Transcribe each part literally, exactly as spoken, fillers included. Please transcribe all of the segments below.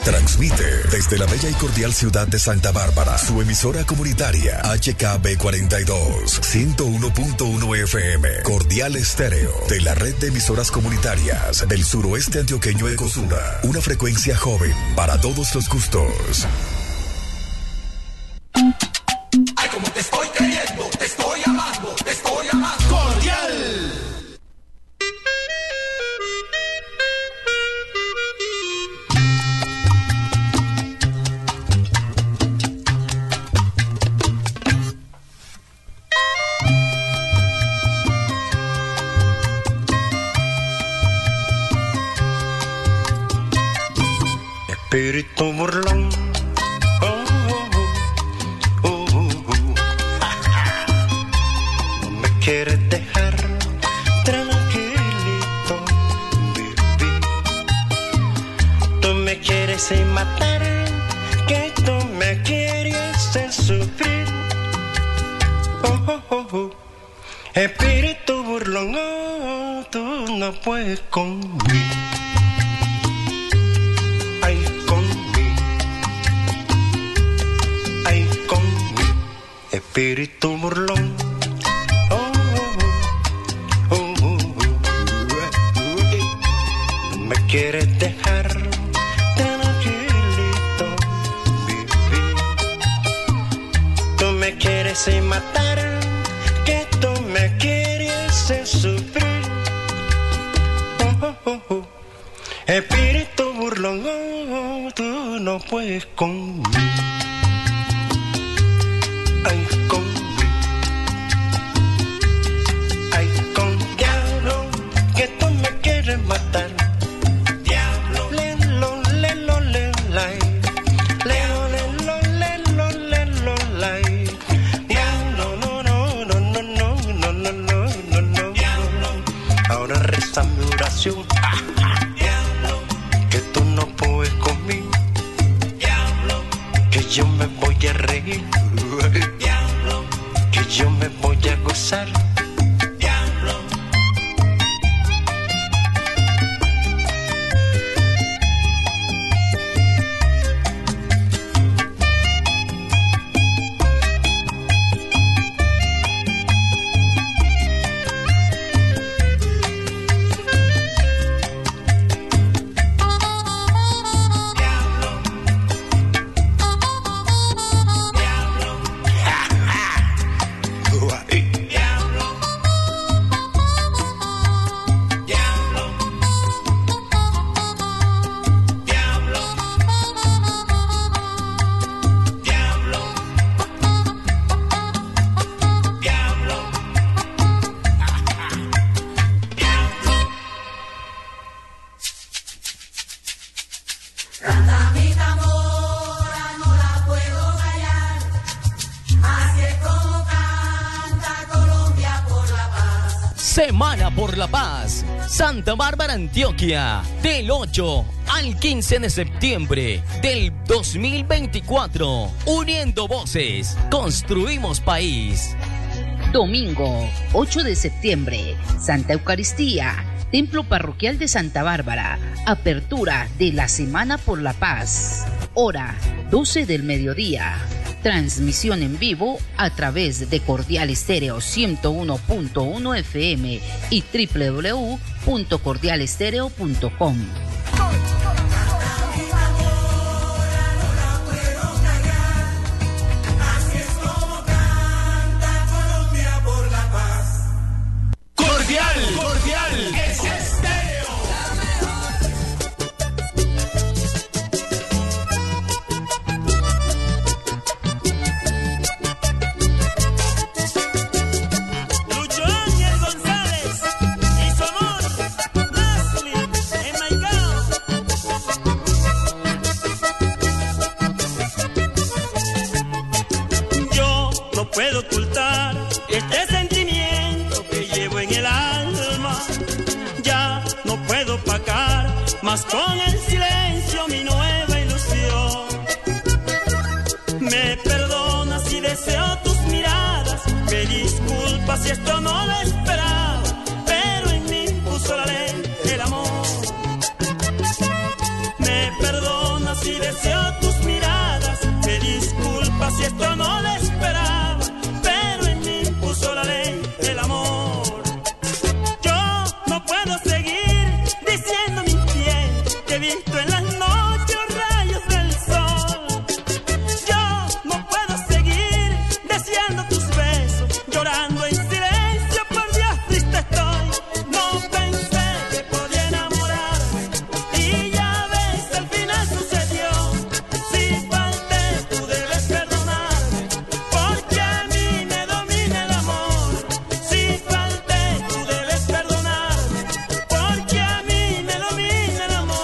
Transmite desde la bella y cordial ciudad de Santa Bárbara su emisora comunitaria H K B cuarenta y dos, ciento uno punto uno F M, Cordial Estéreo, de la red de emisoras comunitarias del suroeste antioqueño Ecosura. Una frecuencia joven para todos los gustos. Ay, como te estoy queriendo, te estoy amando, te estoy amando. Cordial. Espíritu burlón, oh, oh, oh, oh, oh. No me quieres dejar tranquilito, baby. Tú me quieres matar, que tú me quieres sufrir. Oh, oh, oh, oh. Espíritu burlón, oh, tú no puedes conmigo. Espíritu burlón, oh, oh, oh, oh, oh. No me quieres dejar tranquilito, baby. Tú me quieres matar, que tú me quieres sufrir. Oh, oh, oh, oh. Espíritu burlón, oh, tú no puedes conmigo. Ay, con ay, con diablo, que tú me quieres matar. Diablo, lelo, lelo, lelay. Lelo, lelo, lelo, lelo, lay. Diablo, no, no, no, no, no, no, no, no, no, no. Diablo, ahora reza mi oración. Diablo, que tú no puedes conmigo. Diablo, que yo me voy a reír. Diablo, que yo me voy a gozar. Diablo. Semana por la Paz, Santa Bárbara, Antioquia, del ocho al quince de septiembre del dos mil veinticuatro. Uniendo voces, construimos país. Domingo, ocho de septiembre, Santa Eucaristía, Templo Parroquial de Santa Bárbara. Apertura de la Semana por la Paz. Hora doce del mediodía. Transmisión en vivo a través de Cordial Estéreo ciento uno punto uno F M y doble u doble u doble u punto cordial estéreo punto com. Cordial, cordial, es estéreo. Puedo ocultar este sentimiento que llevo en el alma. Ya no puedo pagar más con el silencio mi nueva ilusión. Me perdonas si deseo tus miradas, me disculpas si esto no lo esperaba, pero en mí puso la ley el amor. Me perdonas si y deseo tus miradas. Me disculpa si esto no lo esperaba, pero en mí puso la ley del amor. Yo no puedo seguir diciendo mintiendo que he visto en las noches rayos del sol. Yo no puedo seguir deseando tus besos, llorando en silencio, por Dios triste estoy. No pensé que podía enamorarme y ya ves, al final sucedió. Si falté, tú debes perdonarme, porque a mí me domina el amor. Si falté, tú debes perdonarme, porque a mí me domina el amor.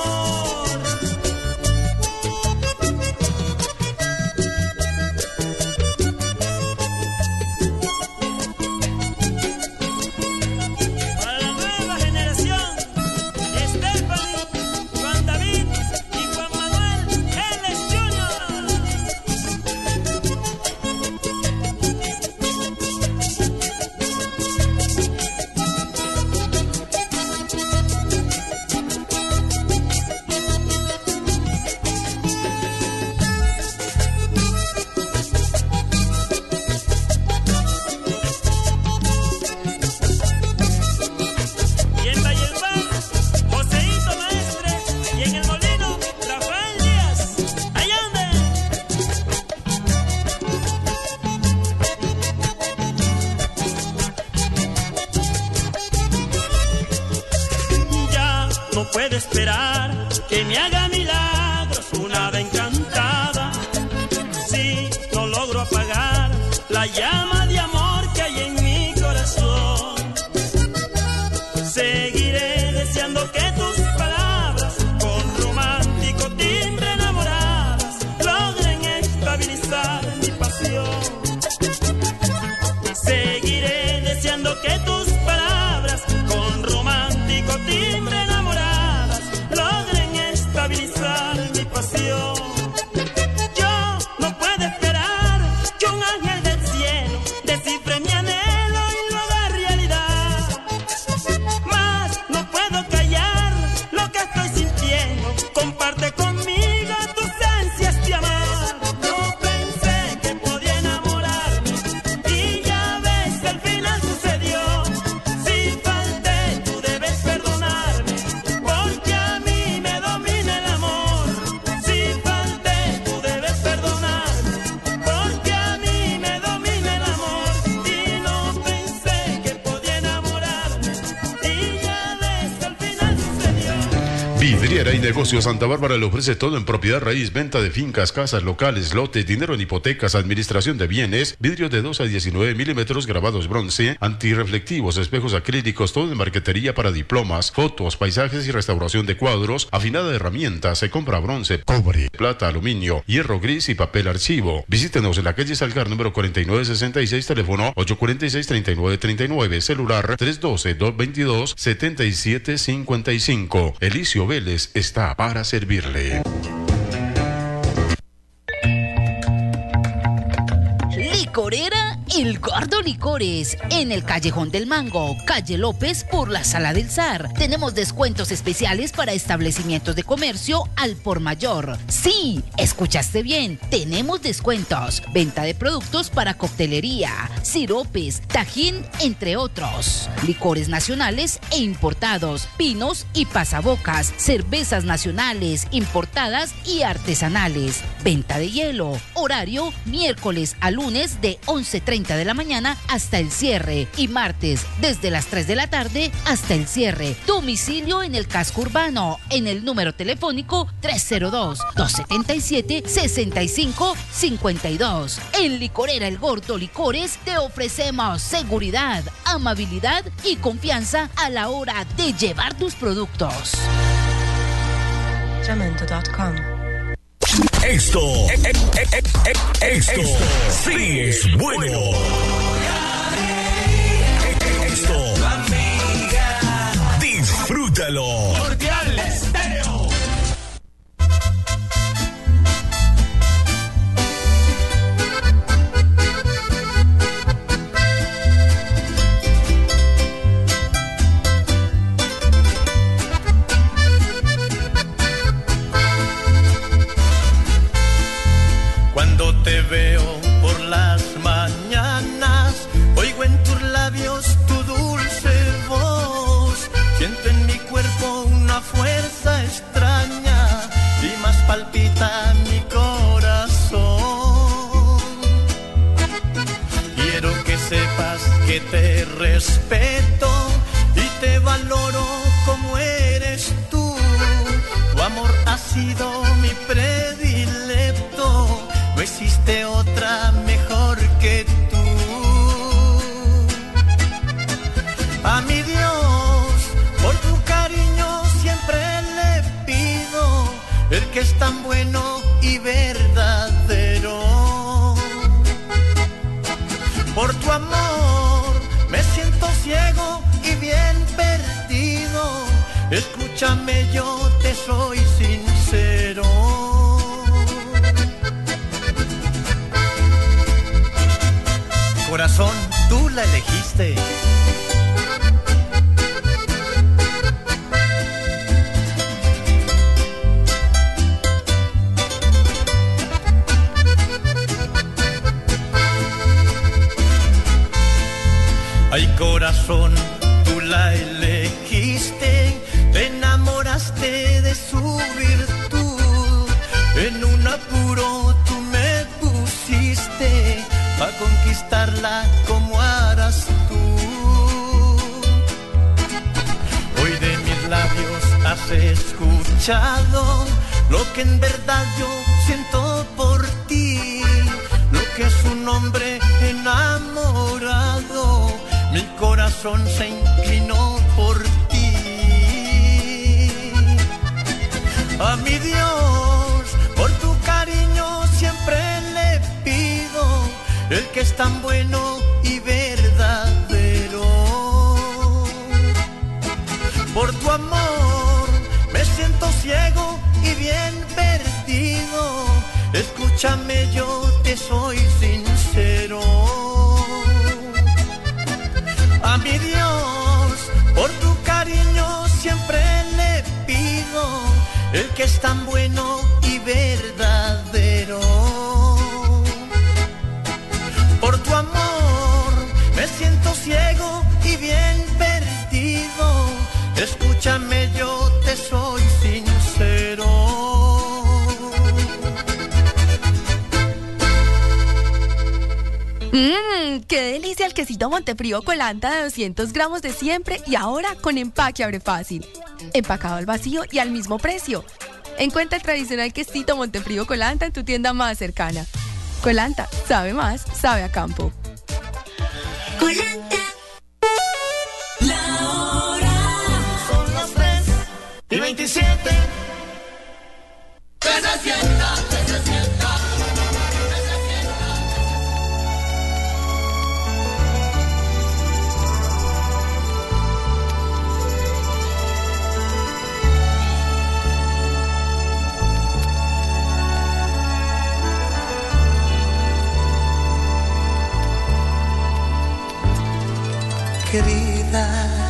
Para la nueva generación, Stephanie, Juan David y Juan Manuel L. Junior y en Valledupar, Joseito Maestre, y en el Molino, Rafael Díaz. Allá ya no puedo esperar que me haga milagros una hada encantada. Si no logro apagar la llama de amor que hay en mi corazón, seguiré deseando que tus palabras con romántico timbre enamoradas logren estabilizar mi pasión. Seguiré deseando que tus palabras con romántico timbre enamoradas logren estabilizar mi pasión. Yo no puedo esperar que un ángel del cielo descifre mi anhelo y lo haga realidad. Mas no puedo callar lo que estoy sintiendo. Comparte conmigo tus ansias de amar. No pensé que podía enamorarme y ya ves, al final sucedió. Si falté, tú debes perdonarme, porque a mí me domina el amor. Si falté, tú debes perdonarme, porque a mí me domina el amor. Y no pensé que podía enamorarme y ya ves, al final sucedió. Vidriera y Negocio Santa Bárbara le ofrece todo en propiedad raíz, venta de fincas, casas, locales, lotes, dinero en hipotecas, administración de bienes, vidrios de dos a diecinueve milímetros, grabados bronce, antirreflectivos, espejos acrílicos, todo en marquetería para diplomas, fotos, paisajes y restauración de cuadros, afinada de herramientas, se compra bronce, cobre, plata, aluminio, hierro gris y papel archivo. Visítenos en la calle Salgar número cuarenta y nueve sesenta y seis, teléfono ocho cuatro seis, tres nueve tres nueve, celular tres uno dos, dos dos dos, siete siete cinco cinco. Elicio Vélez está para servirle. Licorera El Gordo Licores, en el Callejón del Mango, calle López, por la Sala del Zar. Tenemos descuentos especiales para establecimientos de comercio al por mayor. Sí, escuchaste bien, tenemos descuentos. Venta de productos para coctelería, siropes, tajín, entre otros. Licores nacionales e importados, pinos y pasabocas, cervezas nacionales, importadas y artesanales. Venta de hielo. Horario miércoles a lunes de once treinta de la mañana hasta el cierre y martes desde las tres de la tarde hasta el cierre. Domicilio en el casco urbano, en el número telefónico tres cero dos, dos siete siete, seis cinco cinco dos. En Licorera El Gordo Licores te ofrecemos seguridad, amabilidad y confianza a la hora de llevar tus productos. Jamendo punto com. Esto, eh, eh, eh, eh, eh, esto, esto sí es bueno. Esto, disfrútalo. Cordial Estéreo. palpita mi corazón. Quiero que sepas que te respeto y te valoro como eres tú. Tu amor ha sido mi predilecto, no existe otra mejor que tú. A mi Dios, por tu cariño siempre le pido, el que es tan bueno y verdadero. Por tu amor me siento ciego y bien perdido, escúchame, yo te soy sincero. Corazón, tú la elegiste. Ay, corazón, tú la elegiste, te enamoraste de su virtud. En un apuro tú me pusiste, pa' conquistarla como harás tú. Hoy de mis labios has escuchado lo que en verdad yo siento por ti, lo que es un hombre enamorado. Mi corazón se inclinó por ti. A mi Dios, por tu cariño siempre le pido, el que es tan bueno y verdadero. Por tu amor me siento ciego y bien perdido, escúchame, yo te soy sincero. A mi Dios, por tu cariño siempre le pido, el que es tan bueno y verdadero. Por tu amor me siento ciego y bien perdido, escúchame, yo te soy sincero. Mmm, qué delicia el quesito Montefrío Colanta de doscientos gramos de siempre y ahora con empaque abre fácil. Empacado al vacío y al mismo precio. Encuentra el tradicional quesito Montefrío Colanta en tu tienda más cercana. Colanta, sabe más, sabe a campo. Colanta. La hora. Son las tres y veintisiete. Que se sienta, que se sienta. Querida,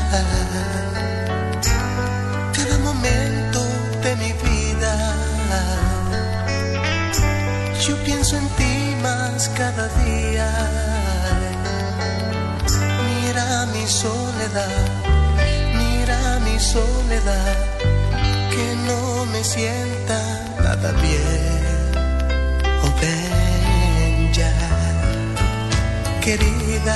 cada momento de mi vida, yo pienso en ti más cada día. Mira mi soledad, mira mi soledad, que no me sienta nada bien. Oh, ven ya, querida.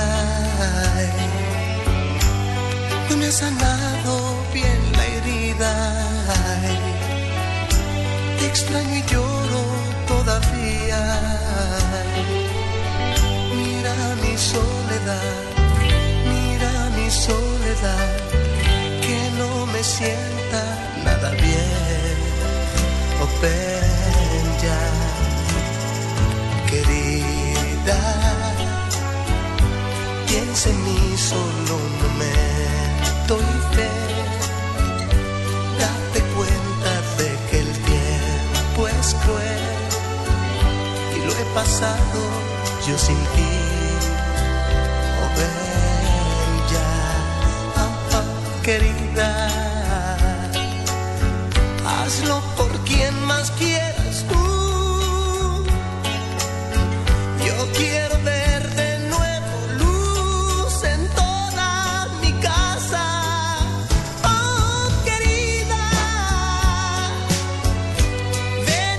No me has sanado bien la herida. Ay, te extraño y lloro todavía. Ay, mira mi soledad, mira mi soledad, que no me sienta nada bien. Oh, ven ya, querida, piensa en mí solo un momento y fe. Date cuenta de que el tiempo es cruel y lo he pasado yo sin ti. Oh, ven ya, oh, oh, querida, hazlo por quien más quieras tú. Yo quiero ver de nuevo luz en toda mi casa. Oh, querida, ven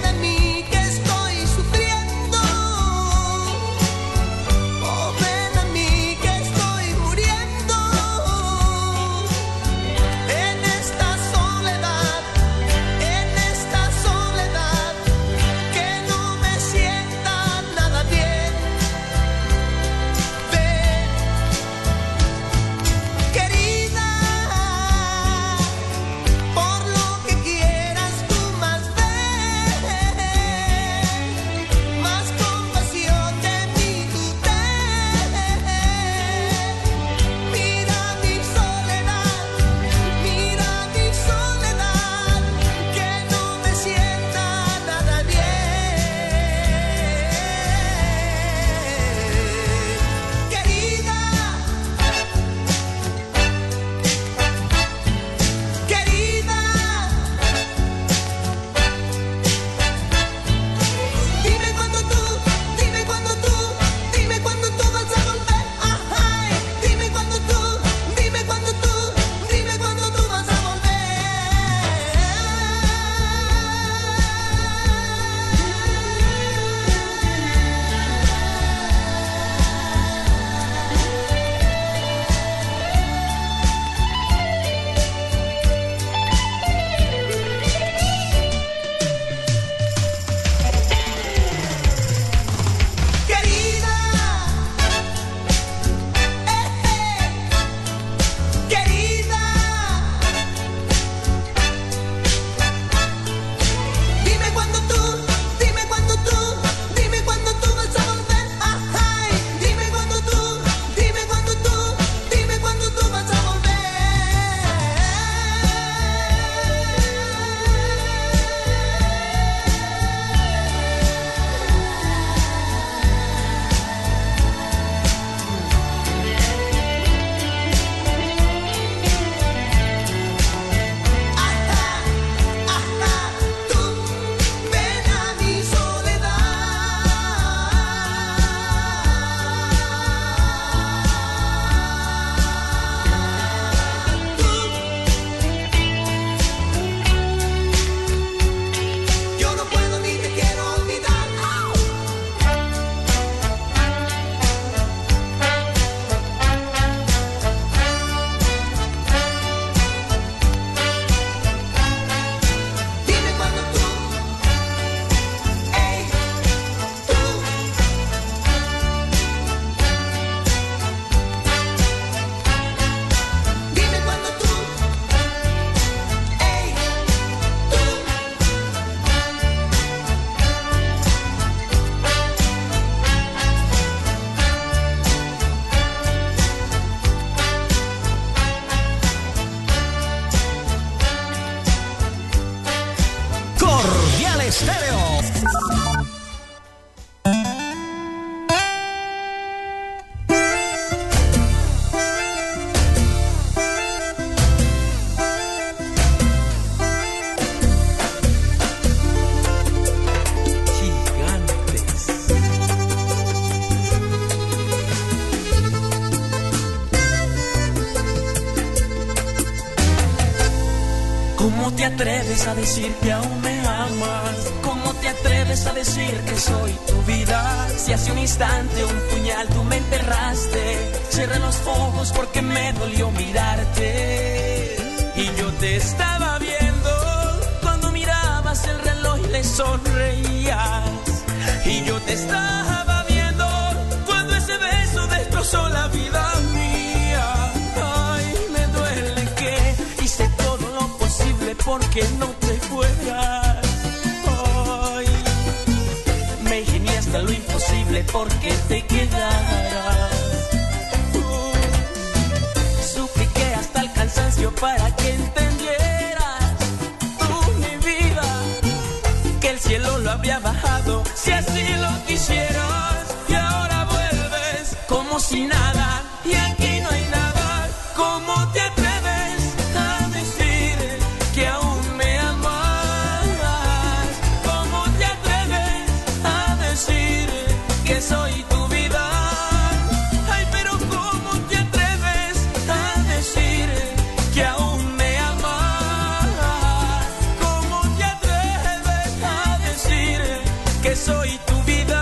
atreves a decir que aún me amas? ¿Cómo te atreves a decir que soy tu vida? Si hace un instante un puñal tú me enterraste. Cerré los ojos porque me dolió mirarte. Y yo te estaba viendo cuando mirabas el reloj y le sonreías. Y yo te estaba viendo cuando ese beso destrozó la vida mía. Ay, me duele que hice todo lo posible porque no te fueras. Ay, me ingenié hasta lo imposible porque te quedaras. Uh, supliqué hasta el cansancio para que entendieras tú, mi vida, que el cielo lo había bajado si así lo quisieras. Y ahora vuelves como si nada y aquí no hay nada. ¿Cómo te atreves a decir que aún me amas? ¿Cómo te atreves a decir que soy tu vida? Ay, pero ¿cómo te atreves a decir que aún me amas? ¿Cómo te atreves a decir que soy tu vida?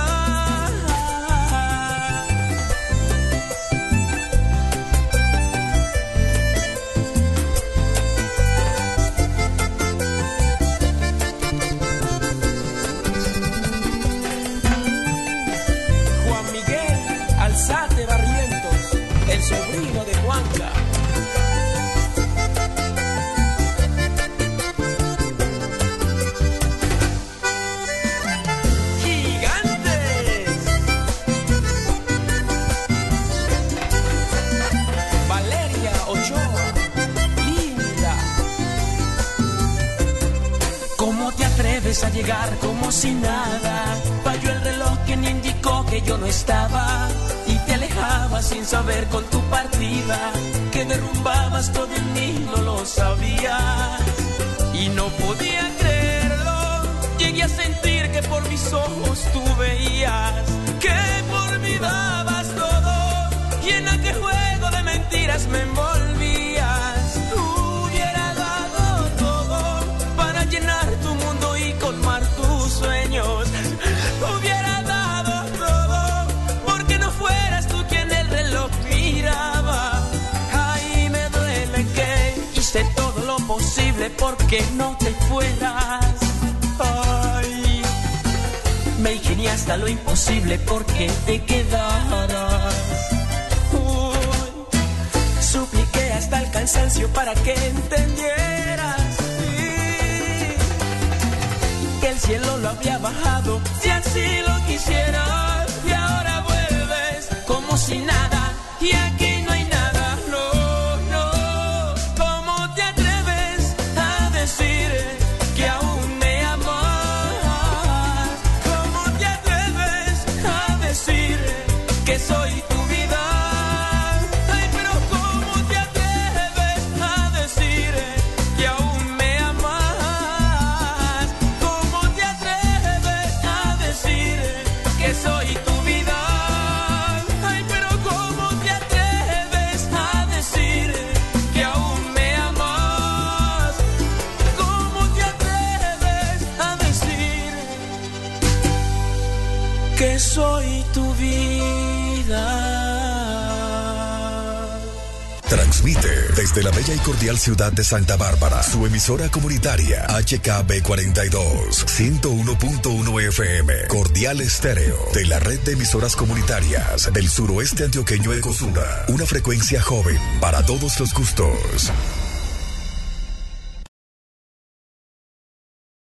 Juan Miguel Alzate Barrientos, el sobrino de Juanca. Gigantes. Valeria Ochoa, linda. ¿Cómo te atreves a llegar como si nada? Falló el reloj quien indicó que yo no estaba. Y te alejabas sin saber con tu partida que derrumbabas todo en mí, no lo sabías. Y no podía creerlo. Llegué a sentir que por mis ojos tú veías que por mí dabas todo. Y en aquel juego de mentiras me envolvías. Hubiera dado todo para llenar tu mundo y colmar tus sueños. Hubiera dado todo porque no fueras tú quien el reloj miraba. Ay, me duele que hice todo lo posible porque no te fueras. Ay, me ingenié hasta lo imposible porque te quedaras. Uy, supliqué hasta el cansancio para que entendieras, sí, que el cielo lo había bajado si así lo quisieras. Y ahora vuelves como si nada y aquí no hay nada. No, no, ¿cómo te atreves a decir que aún me amas? ¿Cómo te atreves a decir que soy tu vida? Ay, pero ¿cómo te atreves a decir que aún me amas? ¿Cómo te atreves a decir que soy tu vida? Ay, pero ¿cómo te atreves a decir que aún me amas? ¿Cómo te atreves a decir que soy tu vida? Transmite desde la bella y cordial ciudad de Santa Bárbara su emisora comunitaria H K B cuarenta y dos, ciento uno punto uno F M, Cordial Estéreo, de la red de emisoras comunitarias del suroeste antioqueño Ecosura. Una frecuencia joven para todos los gustos.